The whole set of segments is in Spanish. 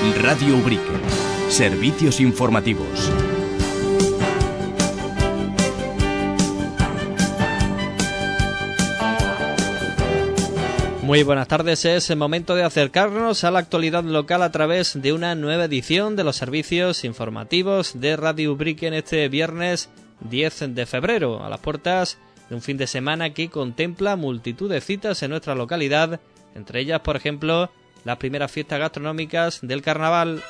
Radio Ubrique. Servicios informativos. Muy buenas tardes, es el momento de acercarnos a la actualidad local a través de una nueva edición de los servicios informativos de Radio Ubrique en este viernes 10 de febrero, a las puertas de un fin de semana que contempla multitud de citas en nuestra localidad, entre ellas, por ejemplo, las primeras fiestas gastronómicas del carnaval.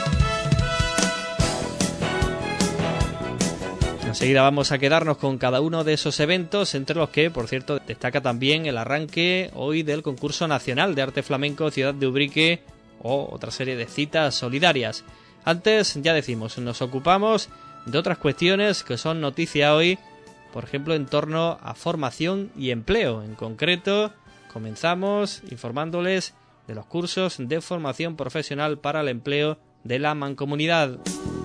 Enseguida vamos a quedarnos con cada uno de esos eventos, entre los que, por cierto, destaca también el arranque hoy del concurso nacional de arte flamenco Ciudad de Ubrique o otra serie de citas solidarias. Antes, ya decimos, nos ocupamos de otras cuestiones que son noticia hoy, por ejemplo, en torno a formación y empleo. En concreto, comenzamos informándoles de los cursos de formación profesional para el empleo de la Mancomunidad.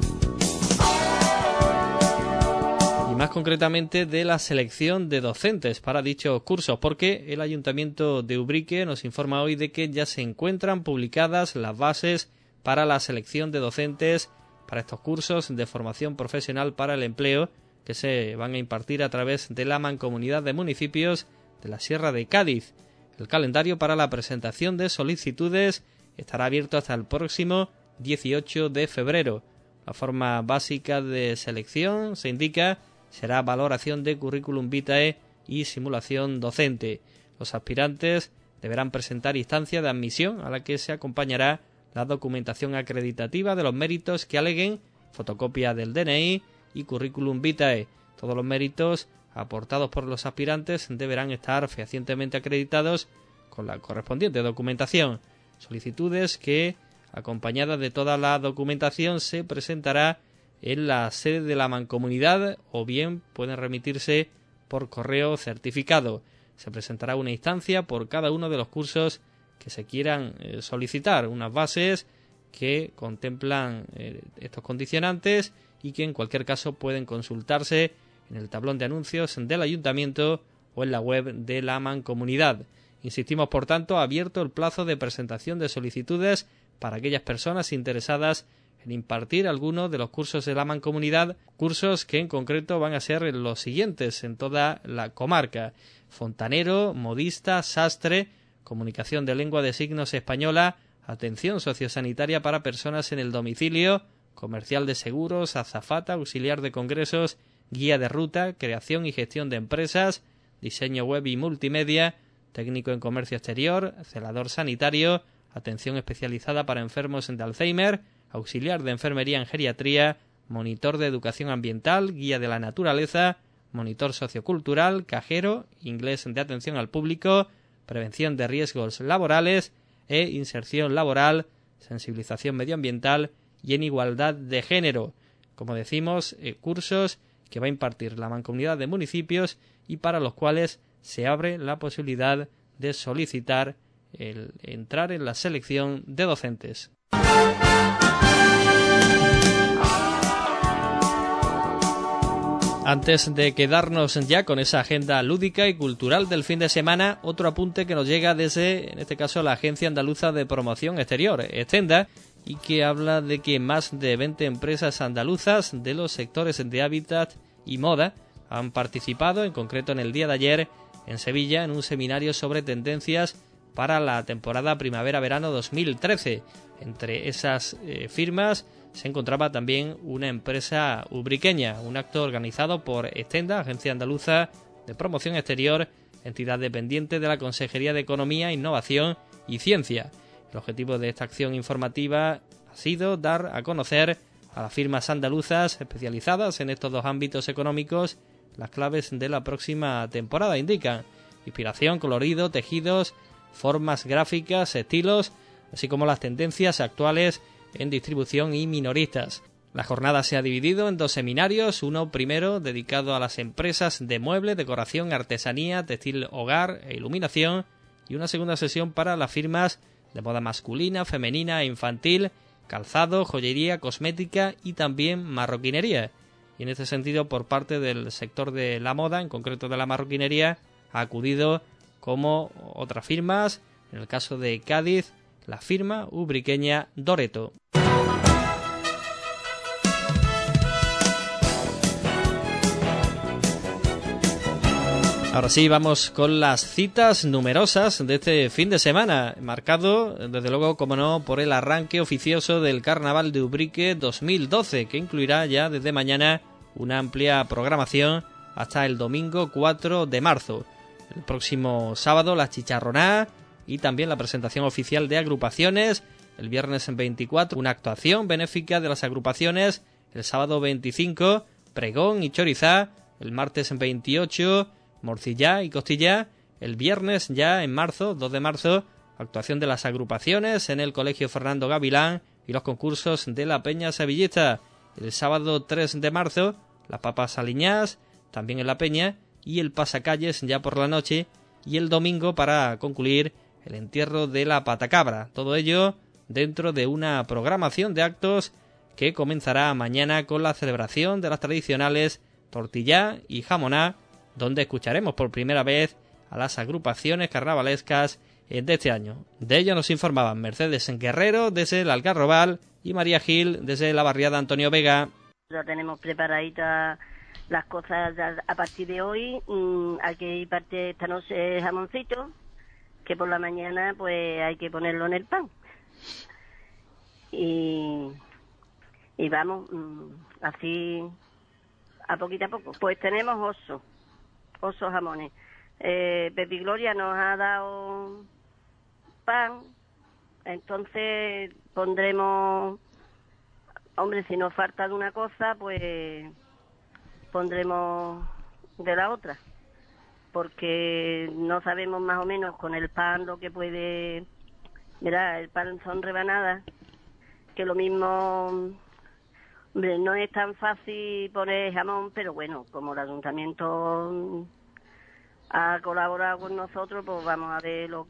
Y más concretamente de la selección de docentes para dichos cursos, porque el Ayuntamiento de Ubrique nos informa hoy de que ya se encuentran publicadas las bases para la selección de docentes para estos cursos de formación profesional para el empleo que se van a impartir a través de la Mancomunidad de Municipios de la Sierra de Cádiz. El calendario para la presentación de solicitudes estará abierto hasta el próximo 18 de febrero. La forma básica de selección, se indica, será valoración de currículum vitae y simulación docente. Los aspirantes deberán presentar instancia de admisión a la que se acompañará la documentación acreditativa de los méritos que aleguen, fotocopia del DNI y currículum vitae. Todos los méritos aportados por los aspirantes deberán estar fehacientemente acreditados con la correspondiente documentación. Solicitudes que, acompañadas de toda la documentación, se presentará en la sede de la Mancomunidad o bien pueden remitirse por correo certificado. Se presentará una instancia por cada uno de los cursos que se quieran solicitar, unas bases que contemplan estos condicionantes y que en cualquier caso pueden consultarse en el tablón de anuncios del Ayuntamiento o en la web de la Mancomunidad. Insistimos, por tanto, abierto el plazo de presentación de solicitudes para aquellas personas interesadas en impartir alguno de los cursos de la Mancomunidad, cursos que en concreto van a ser los siguientes en toda la comarca: fontanero, modista, sastre, comunicación de lengua de signos española, atención sociosanitaria para personas en el domicilio, comercial de seguros, azafata, auxiliar de congresos, guía de ruta, creación y gestión de empresas, diseño web y multimedia, técnico en comercio exterior, celador sanitario, atención especializada para enfermos de Alzheimer, auxiliar de enfermería en geriatría, monitor de educación ambiental, guía de la naturaleza, monitor sociocultural, cajero, inglés de atención al público, prevención de riesgos laborales e inserción laboral, sensibilización medioambiental y en igualdad de género. Como decimos, cursos que va a impartir la Mancomunidad de Municipios y para los cuales se abre la posibilidad de solicitar el entrar en la selección de docentes. Antes de quedarnos ya con esa agenda lúdica y cultural del fin de semana, otro apunte que nos llega desde, en este caso, la Agencia Andaluza de Promoción Exterior, ECENDA, y que habla de que más de 20 empresas andaluzas de los sectores de hábitat y moda han participado, en concreto en el día de ayer, en Sevilla, en un seminario sobre tendencias para la temporada primavera-verano 2013. Entre esas firmas se encontraba también una empresa ubriqueña, un acto organizado por ECENDA, Agencia Andaluza de Promoción Exterior, entidad dependiente de la Consejería de Economía, Innovación y Ciencia. El objetivo de esta acción informativa ha sido dar a conocer a las firmas andaluzas especializadas en estos dos ámbitos económicos las claves de la próxima temporada. Indican inspiración, colorido, tejidos, formas gráficas, estilos, así como las tendencias actuales en distribución y minoristas. La jornada se ha dividido en dos seminarios, uno primero dedicado a las empresas de mueble, decoración, artesanía, textil, hogar e iluminación, y una segunda sesión para las firmas de moda masculina, femenina e infantil, calzado, joyería, cosmética y también marroquinería. Y en este sentido, por parte del sector de la moda, en concreto de la marroquinería, ha acudido como otras firmas, en el caso de Cádiz, la firma ubriqueña Doreto. Ahora sí, vamos con las citas numerosas de este fin de semana, marcado, desde luego, como no, por el arranque oficioso del Carnaval de Ubrique 2012, que incluirá ya desde mañana una amplia programación hasta el domingo 4 de marzo. El próximo sábado la chicharronada y también la presentación oficial de agrupaciones. El viernes 24 una actuación benéfica de las agrupaciones. El sábado 25 pregón y chorizá. El martes 28 morcillá y costillá. El viernes ya en marzo, 2 de marzo, actuación de las agrupaciones en el Colegio Fernando Gavilán y los concursos de la Peña Sevillista. El sábado 3 de marzo las papas aliñás, también en la Peña, y el pasacalles ya por la noche, y el domingo para concluir el entierro de la patacabra. Todo ello dentro de una programación de actos que comenzará mañana con la celebración de las tradicionales tortillá y jamoná, donde escucharemos por primera vez a las agrupaciones carnavalescas de este año. De ello nos informaban Mercedes Guerrero desde el Algarrobal y María Gil desde la barriada Antonio Vega. Ya tenemos preparaditas las cosas a partir de hoy. Aquí parte esta noche jamoncito, que por la mañana pues hay que ponerlo en el pan. Y vamos, así a poquito a poco. Pues tenemos osos jamones. Pepi Gloria nos ha dado pan, entonces pondremos, hombre, si nos falta de una cosa, pues pondremos de la otra, porque no sabemos más o menos con el pan lo que puede, verá, el pan son rebanadas, que lo mismo, hombre, no es tan fácil poner jamón, pero bueno, como el ayuntamiento ha colaborado con nosotros, pues vamos a ver lo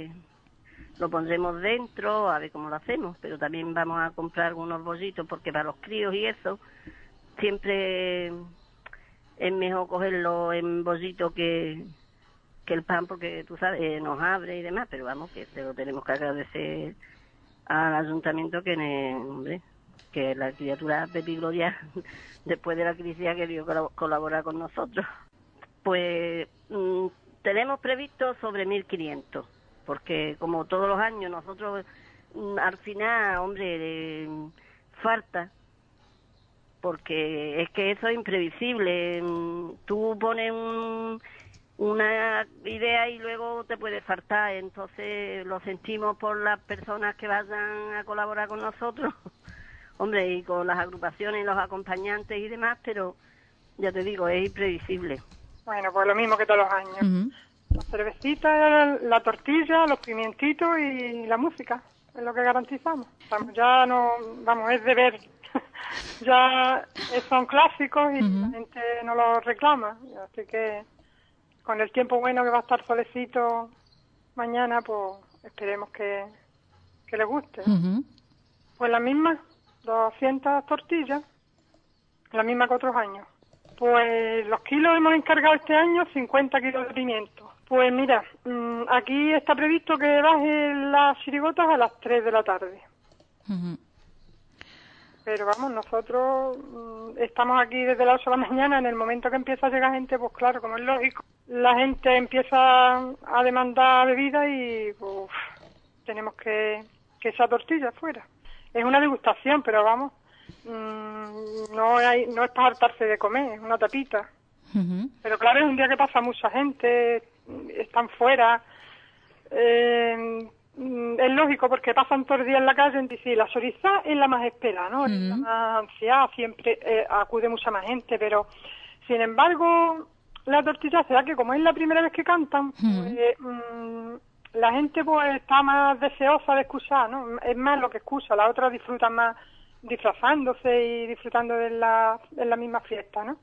pondremos dentro, a ver cómo lo hacemos, pero también vamos a comprar algunos bollitos, porque para los críos y eso, siempre es mejor cogerlo en bollito que el pan, porque tú sabes, nos abre y demás, pero vamos, que se lo tenemos que agradecer al ayuntamiento hombre, que la criatura Pepi Gloria, después de la crisis, ha querido colaborar con nosotros. Pues tenemos previsto sobre 1.500, porque como todos los años nosotros al final, hombre, falta, porque es que eso es imprevisible. Tú pones una idea y luego te puede faltar, entonces lo sentimos por las personas que vayan a colaborar con nosotros, hombre, y con las agrupaciones, los acompañantes y demás, pero ya te digo, es imprevisible. Bueno, pues lo mismo que todos los años. Uh-huh. La cervecita, la tortilla, los pimientitos y la música, es lo que garantizamos. Ya no, vamos, es deber. Ya son clásicos y la gente no los reclama, así que con el tiempo bueno que va a estar solecito mañana, pues esperemos que le guste. Uh-huh. Pues la misma, 200 tortillas, la misma que otros años. Pues los kilos hemos encargado este año 50 kilos de pimiento. Pues mira, aquí está previsto que bajen las chirigotas a las 3 de la tarde. Uh-huh. Pero vamos, nosotros estamos aquí desde las 8 de la mañana. En el momento que empieza a llegar gente, pues claro, como es lógico, la gente empieza a demandar bebida y pues tenemos que esa tortilla fuera. Es una degustación, pero vamos, no es para hartarse de comer, es una tapita. Uh-huh. Pero claro, es un día que pasa mucha gente, están fuera. Es lógico porque pasan todo el día en la calle, y la chorizá es la más esperada, ¿no? Es la más ansiada, siempre acude mucha más gente, pero sin embargo la tortilla será que como es la primera vez que cantan, pues, la gente pues está más deseosa de escuchar, ¿no? Es más lo que escucha, la otra disfruta más disfrazándose y disfrutando de la misma fiesta, ¿no?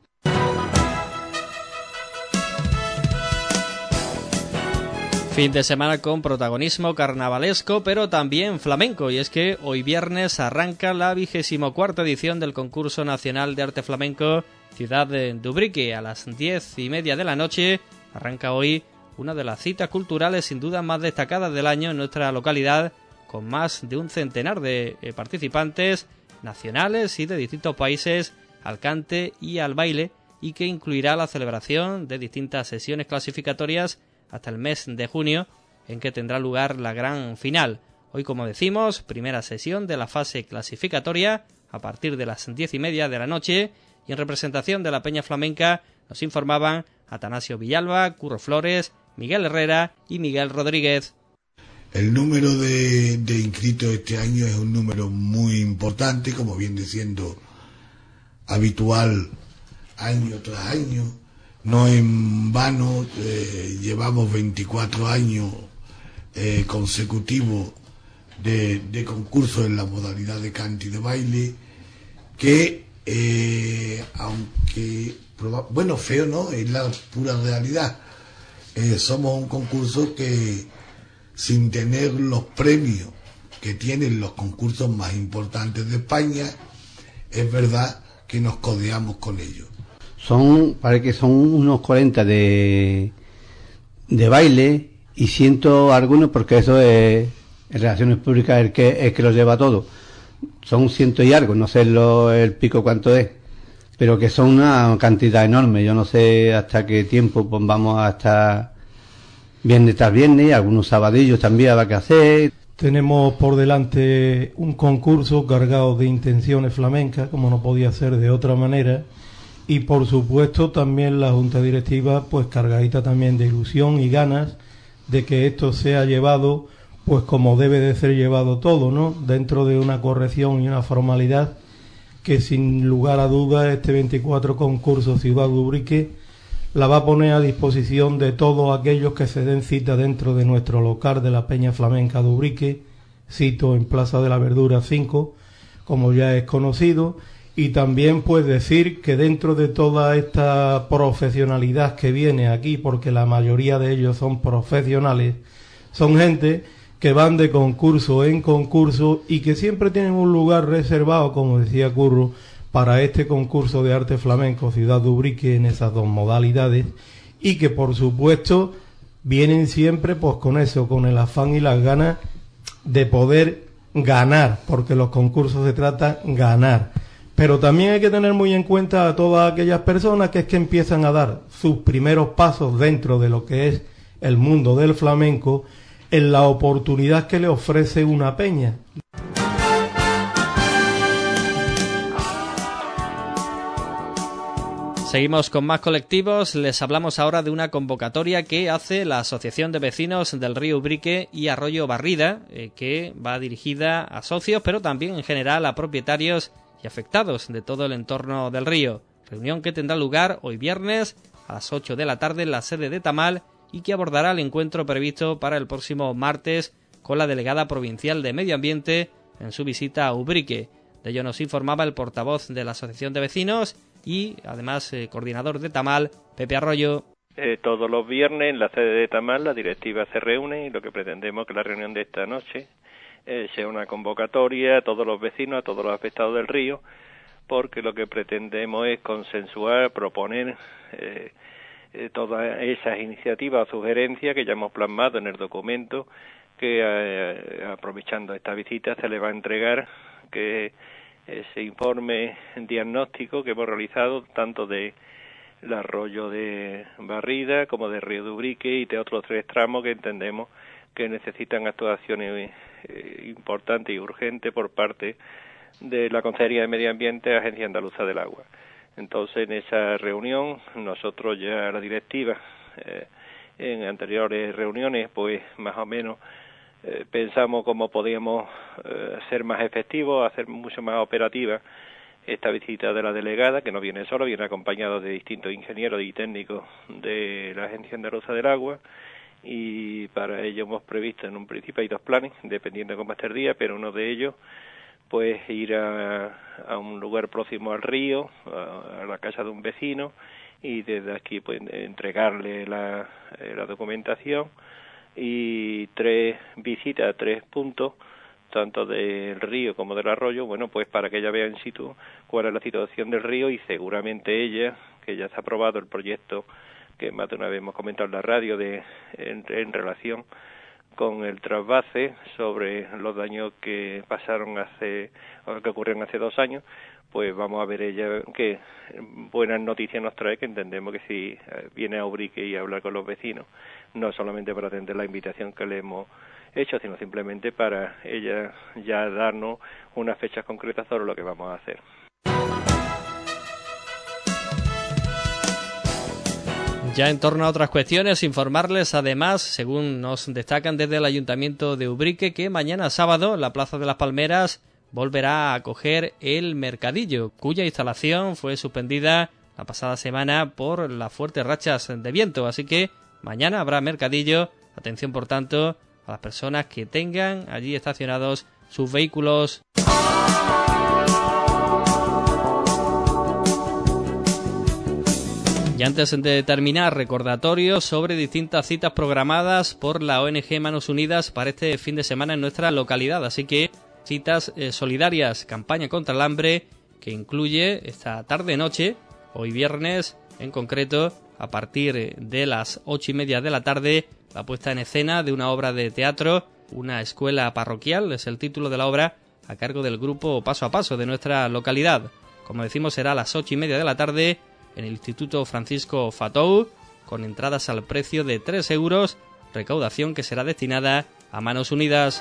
Fin de semana con protagonismo carnavalesco, pero también flamenco, y es que hoy viernes arranca la 24ª edición del Concurso Nacional de Arte Flamenco Ciudad de Ubrique. A las 10:30 de la noche arranca hoy una de las citas culturales sin duda más destacadas del año en nuestra localidad, con más de un centenar de participantes nacionales y de distintos países al cante y al baile, y que incluirá la celebración de distintas sesiones clasificatorias hasta el mes de junio, en que tendrá lugar la gran final. Hoy, como decimos, primera sesión de la fase clasificatoria a partir de las 10:30 de la noche, y en representación de la Peña Flamenca nos informaban Atanasio Villalba, Curro Flores, Miguel Herrera y Miguel Rodríguez. El número de inscritos este año es un número muy importante, como viene siendo habitual año tras año. No en vano llevamos 24 años consecutivos de concursos en la modalidad de cante y de baile, que aunque feo no, es la pura realidad. Somos un concurso que, sin tener los premios que tienen los concursos más importantes de España, es verdad que nos codeamos con ellos. Parece que son unos 40 de baile y 100 algunos, porque eso es en Relaciones Públicas el que lo lleva todo. Son 100 y algo, no sé el pico cuánto es, pero que son una cantidad enorme. Yo no sé hasta qué tiempo pues vamos a estar viernes tras viernes, algunos sabadillos también habrá que hacer. Tenemos por delante un concurso cargado de intenciones flamencas, como no podía ser de otra manera, y por supuesto también la Junta Directiva pues cargadita también de ilusión y ganas de que esto sea llevado pues como debe de ser llevado todo, ¿no? Dentro de una corrección y una formalidad que sin lugar a dudas este 24 concurso Ciudad de Ubrique la va a poner a disposición de todos aquellos que se den cita dentro de nuestro local de la Peña Flamenca de Ubrique, cito en Plaza de la Verdura 5, como ya es conocido, y también pues decir que dentro de toda esta profesionalidad que viene aquí, porque la mayoría de ellos son profesionales, son gente que van de concurso en concurso y que siempre tienen un lugar reservado, como decía Curro, para este concurso de arte flamenco Ciudad de Ubrique en esas dos modalidades, y que por supuesto vienen siempre pues con eso, con el afán y las ganas de poder ganar, porque los concursos se trata ganar. Pero también hay que tener muy en cuenta a todas aquellas personas que es que empiezan a dar sus primeros pasos dentro de lo que es el mundo del flamenco, en la oportunidad que le ofrece una peña. Seguimos con más colectivos. Les hablamos ahora de una convocatoria que hace la Asociación de Vecinos del Río Ubrique y Arroyo Barrida, que va dirigida a socios, pero también en general a propietarios y afectados de todo el entorno del río. Reunión que tendrá lugar hoy viernes a las 8 de la tarde en la sede de Tamal, y que abordará el encuentro previsto para el próximo martes con la delegada provincial de Medio Ambiente en su visita a Ubrique. De ello nos informaba el portavoz de la Asociación de Vecinos y además coordinador de Tamal, Pepe Arroyo. Todos los viernes en la sede de Tamal la directiva se reúne, y lo que pretendemos es que la reunión de esta noche sea una convocatoria a todos los vecinos, a todos los afectados del río, porque lo que pretendemos es consensuar, proponer todas esas iniciativas o sugerencias que ya hemos plasmado en el documento que aprovechando esta visita se le va a entregar, que ese informe diagnóstico que hemos realizado tanto del arroyo de Barrida como de Río de Ubrique y de otros 3 tramos que entendemos que necesitan actuaciones importantes y urgentes por parte de la Consejería de Medio Ambiente y Agencia Andaluza del Agua. Entonces, en esa reunión, nosotros ya la directiva, en anteriores reuniones, pues más o menos pensamos cómo podíamos ser más efectivos, hacer mucho más operativa esta visita de la delegada, que no viene solo, viene acompañado de distintos ingenieros y técnicos de la Agencia Andaluza del Agua, y para ello hemos previsto en un principio hay 2 planes, dependiendo de cómo esté el día, pero uno de ellos pues ir a un lugar próximo al río, a la casa de un vecino, y desde aquí pues entregarle la documentación, y 3 visitas a 3 puntos, tanto del río como del arroyo, bueno, pues para que ella vea in situ cuál es la situación del río, y seguramente ella, que ya se ha aprobado el proyecto que más de una vez hemos comentado en la radio en relación con el trasvase sobre los daños que ocurrieron hace 2 años, pues vamos a ver ella qué buenas noticias nos trae, que entendemos que si viene a Ubrique y a hablar con los vecinos, no solamente para atender la invitación que le hemos hecho, sino simplemente para ella ya darnos unas fechas concretas sobre lo que vamos a hacer. Ya en torno a otras cuestiones, informarles además, según nos destacan desde el Ayuntamiento de Ubrique, que mañana sábado la Plaza de las Palmeras volverá a acoger el mercadillo, cuya instalación fue suspendida la pasada semana por las fuertes rachas de viento. Así que mañana habrá mercadillo. Atención, por tanto, a las personas que tengan allí estacionados sus vehículos. Y antes de terminar, recordatorios sobre distintas citas programadas por la ONG Manos Unidas para este fin de semana en nuestra localidad. Así que citas solidarias, campaña contra el hambre, que incluye esta tarde-noche, hoy viernes en concreto, a partir de las 8:30 de la tarde, la puesta en escena de una obra de teatro, Una escuela parroquial, es el título de la obra, a cargo del grupo Paso a Paso de nuestra localidad. Como decimos, será a las 8:30 de la tarde en el Instituto Francisco Fatou, con entradas al precio de 3 euros, recaudación que será destinada a Manos Unidas.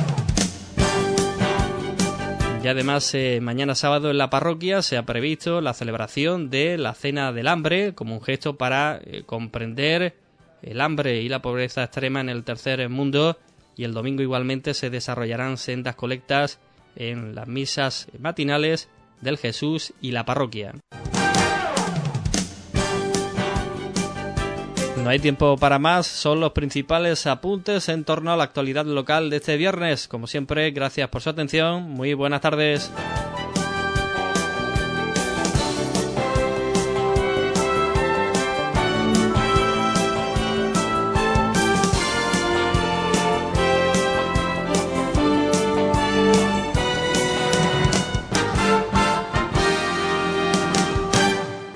Y además, mañana sábado en la parroquia se ha previsto la celebración de la Cena del Hambre, como un gesto para comprender el hambre y la pobreza extrema en el tercer mundo, y el domingo igualmente se desarrollarán sendas colectas en las misas matinales del Jesús y la parroquia. No hay tiempo para más, son los principales apuntes en torno a la actualidad local de este viernes. Como siempre, gracias por su atención, muy buenas tardes.